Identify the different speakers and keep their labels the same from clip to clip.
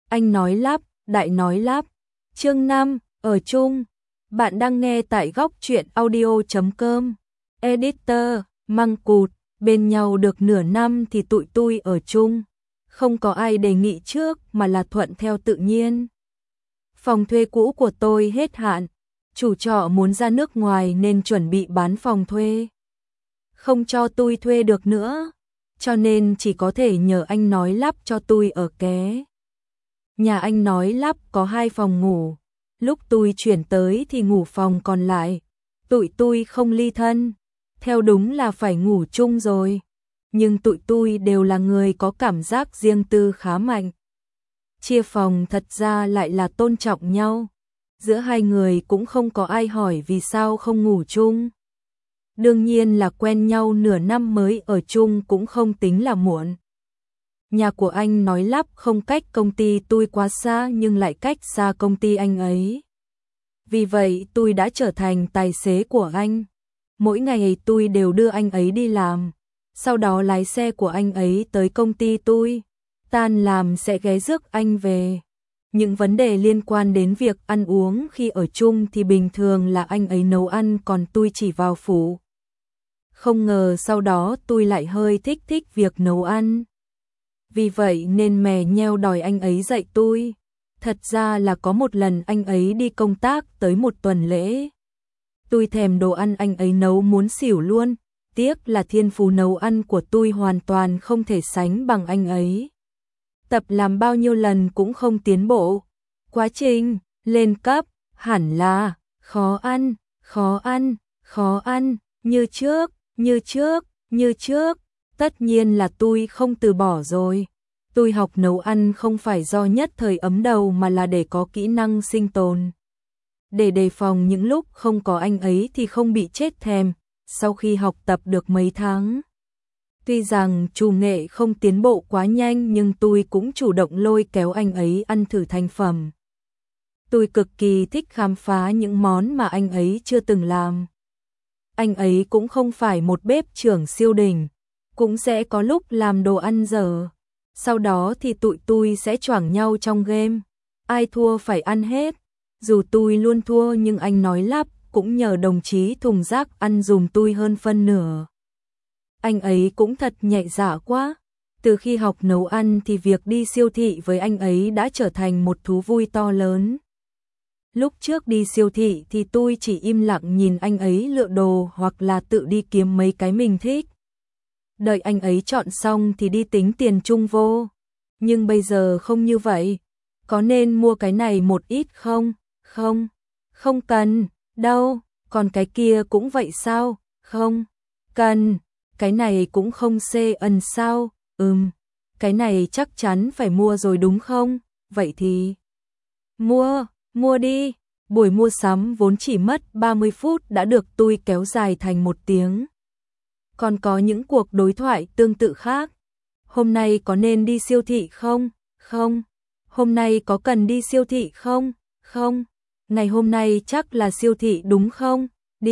Speaker 1: Anh nói lắp, đại nói lắp. Chương 5, ở chung. Bạn đang nghe tại góc truyện audio.com. Editor, Măng Cụt, bên nhau được nửa năm thì tụi tui ở chung. Không có ai đề nghị trước mà là thuận theo tự nhiên. Phòng thuê cũ của tôi hết hạn. Chủ trọ muốn ra nước ngoài nên chuẩn bị bán phòng thuê. Không cho tôi thuê được nữa, cho nên chỉ có thể nhờ anh nói lắp cho tôi ở ké. Nhà anh nói lắp có 2 phòng ngủ, lúc tôi chuyển tới thì ngủ phòng còn lại. Tụi tôi không ly thân, theo đúng là phải ngủ chung rồi. Nhưng tụi tôi đều là người có cảm giác riêng tư khá mạnh. Chia phòng thật ra lại là tôn trọng nhau. Giữa hai người cũng không có ai hỏi vì sao không ngủ chung. Đương nhiên là quen nhau nửa năm mới ở chung cũng không tính là muộn. Nhà của anh nói lắp không cách công ty tôi quá xa nhưng lại cách xa công ty anh ấy. Vì vậy tôi đã trở thành tài xế của anh. Mỗi ngày tôi đều đưa anh ấy đi làm. Sau đó lái xe của anh ấy tới công ty tôi. Tan làm sẽ ghé rước anh về. Những vấn đề liên quan đến việc ăn uống khi ở chung thì bình thường là anh ấy nấu ăn còn tôi chỉ vào phụ. Không ngờ sau đó tôi lại hơi thích việc nấu ăn. Vì vậy nên mè nheo đòi anh ấy dạy tôi. Thật ra là có một lần anh ấy đi công tác tới một tuần lễ. Tôi thèm đồ ăn anh ấy nấu muốn xỉu luôn. Tiếc là thiên phú nấu ăn của tôi hoàn toàn không thể sánh bằng anh ấy. Tập làm bao nhiêu lần cũng không tiến bộ. Quá trình lên cấp hẳn là khó ăn, như trước. Tất nhiên là tôi không từ bỏ rồi. Tôi học nấu ăn không phải do nhất thời ấm đầu mà là để có kỹ năng sinh tồn. Để đề phòng những lúc không có anh ấy thì không bị chết thèm. Sau khi học tập được mấy tháng, tuy rằng chủ nghệ không tiến bộ quá nhanh nhưng tôi cũng chủ động lôi kéo anh ấy ăn thử thành phẩm. Tôi cực kỳ thích khám phá những món mà anh ấy chưa từng làm. Anh ấy cũng không phải một bếp trưởng siêu đỉnh, cũng sẽ có lúc làm đồ ăn dở. Sau đó thì tụi tôi sẽ choảng nhau trong game. Ai thua phải ăn hết. Dù tôi luôn thua nhưng anh nói lắp cũng nhờ đồng chí thùng rác ăn dùm tôi hơn phân nửa. Anh ấy cũng thật nhạy dạ quá. Từ khi học nấu ăn thì việc đi siêu thị với anh ấy đã trở thành một thú vui to lớn. Lúc trước đi siêu thị thì tôi chỉ im lặng nhìn anh ấy lựa đồ hoặc là tự đi kiếm mấy cái mình thích. Đợi anh ấy chọn xong thì đi tính tiền chung vô. Nhưng bây giờ không như vậy. Có nên mua cái này một ít không? Không cần. Đâu, còn cái kia cũng vậy sao? Không cần. Cái này cũng không xê ẩn sao? Cái này chắc chắn phải mua rồi đúng không? Vậy thì mua đi. Buổi mua sắm vốn chỉ mất 30 phút đã được tôi kéo dài thành 1 tiếng. Còn có những cuộc đối thoại tương tự khác. Hôm nay có nên đi siêu thị không? Không. Hôm nay có cần đi siêu thị không? Không. Ngày hôm nay chắc là siêu thị đúng không?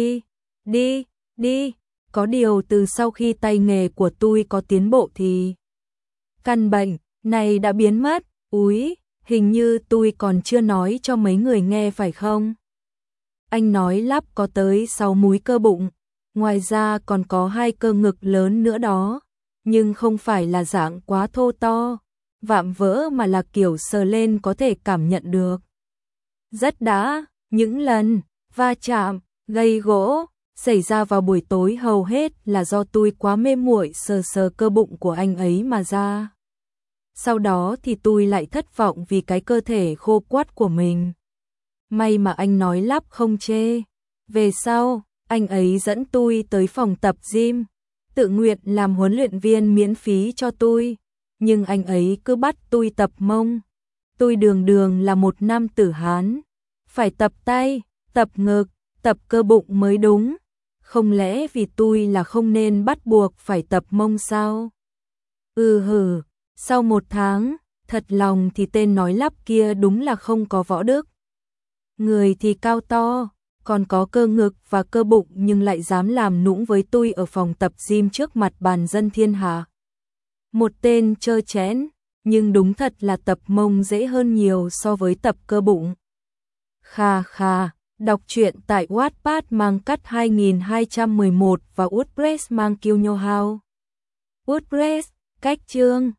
Speaker 1: Đi. Có điều từ sau khi tay nghề của tôi có tiến bộ thì căn bệnh này đã biến mất. Úi, hình như tôi còn chưa nói cho mấy người nghe phải không? Anh nói lắp có tới 6 múi cơ bụng, ngoài ra còn có 2 cơ ngực lớn nữa đó, nhưng không phải là dạng quá thô to, vạm vỡ mà là kiểu sờ lên có thể cảm nhận được. Rất đã, những lần va chạm, gây gỗ xảy ra vào buổi tối hầu hết là do tôi quá mê muội sờ cơ bụng của anh ấy mà ra. Sau đó thì tôi lại thất vọng vì cái cơ thể khô quắt của mình. May mà anh nói lắp không chê. Về sau, anh ấy dẫn tôi tới phòng tập gym, tự nguyện làm huấn luyện viên miễn phí cho tôi. Nhưng anh ấy cứ bắt tôi tập mông. Tôi đường là một nam tử Hán. Phải tập tay, tập ngực, tập cơ bụng mới đúng. Không lẽ vì tôi là không nên bắt buộc phải tập mông sao? Sau 1 tháng, thật lòng thì tên nói lắp kia đúng là không có võ đức. Người thì cao to, còn có cơ ngực và cơ bụng nhưng lại dám làm nũng với tôi ở phòng tập gym trước mặt bàn dân thiên hạ. Một tên trơ trẽn, nhưng đúng thật là tập mông dễ hơn nhiều so với tập cơ bụng. Kha kha, đọc truyện tại Wattpad mang cắt 2211 và WordPress mang Kiêu Nhô Hao. WordPress, cách chương